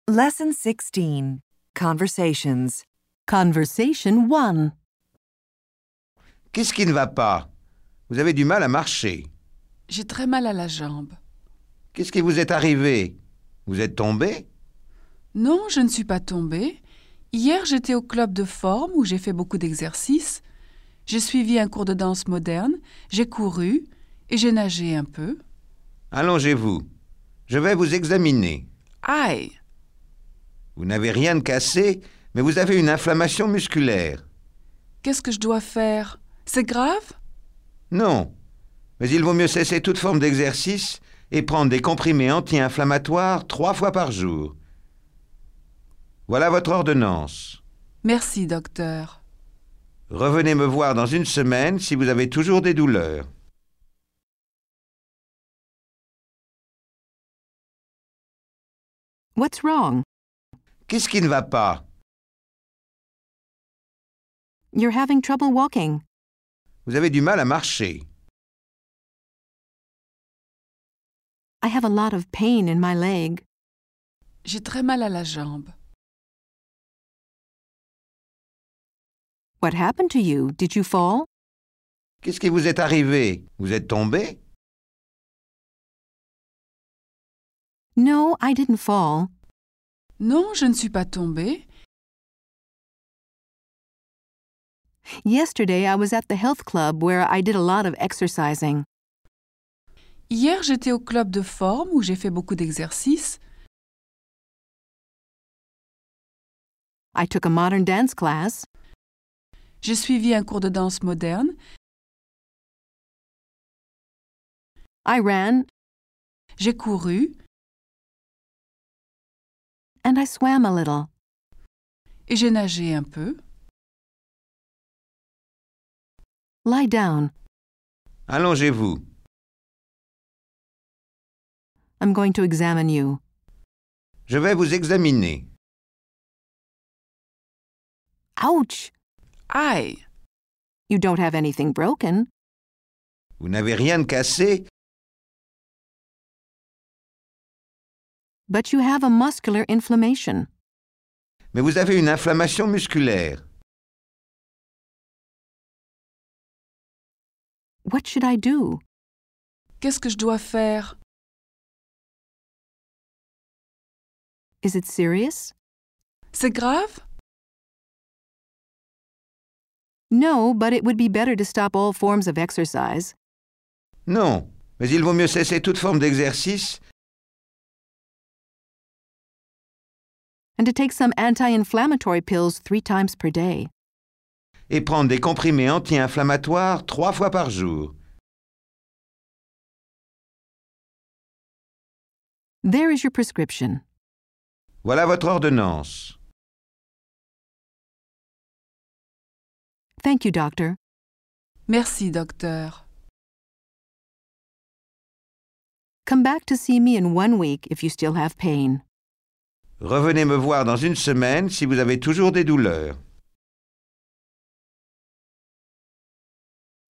Lesson 16. Conversations. Conversation 1. Qu'est-ce qui ne va pas? Vous avez du mal à marcher. J'ai très mal à la jambe. Qu'est-ce qui vous est arrivé? Vous êtes tombé? Non, je ne suis pas tombée. Hier, j'étais au club de forme où j'ai fait beaucoup d'exercices. J'ai suivi un cours de danse moderne, j'ai couru et j'ai nagé un peu. Allongez-vous. Je vais vous examiner. Aïe! Vous n'avez rien de cassé, mais vous avez une inflammation musculaire. Qu'est-ce que je dois faire? C'est grave? Non, mais il vaut mieux cesser toute forme d'exercice et prendre des comprimés anti-inflammatoires 3 fois par jour. Voilà votre ordonnance. Merci, docteur. Revenez me voir dans une semaine si vous avez toujours des douleurs. What's wrong? Qu'est-ce qui ne va pas? You're having trouble walking. Vous avez du mal à marcher. I have a lot of pain in my leg. J'ai très mal à la jambe. What happened to you? Did you fall? Qu'est-ce qui vous est arrivé? Vous êtes tombé? No, I didn't fall. Non, je ne suis pas tombée. Yesterday, I was at the health club where I did a lot of exercising. Hier, j'étais au club de forme où j'ai fait beaucoup d'exercices. I took a modern dance class. J'ai suivi un cours de danse moderne. I ran J'ai couru and I swam a little. et j'ai nagé un peu. Lie down. Allongez-vous. I'm going to examine you. Je vais vous examiner. Ouch! Aïe! You don't have anything broken. Vous n'avez rien de cassé, But you have a muscular inflammation. mais vous avez une inflammation musculaire. What should I do? Qu'est-ce que je dois faire? Is it serious? C'est grave? No, but it would be better to stop all forms of exercise. Non, mais il vaut mieux cesser toute forme d'exercice And to take some anti-inflammatory pills 3 times per day. et prendre des comprimés anti-inflammatoires 3 fois par jour. There is your prescription. Voilà votre ordonnance. Thank you, doctor. Merci, docteur. Come back to see me in 1 week if you still have pain. Revenez me voir dans une semaine si vous avez toujours des douleurs.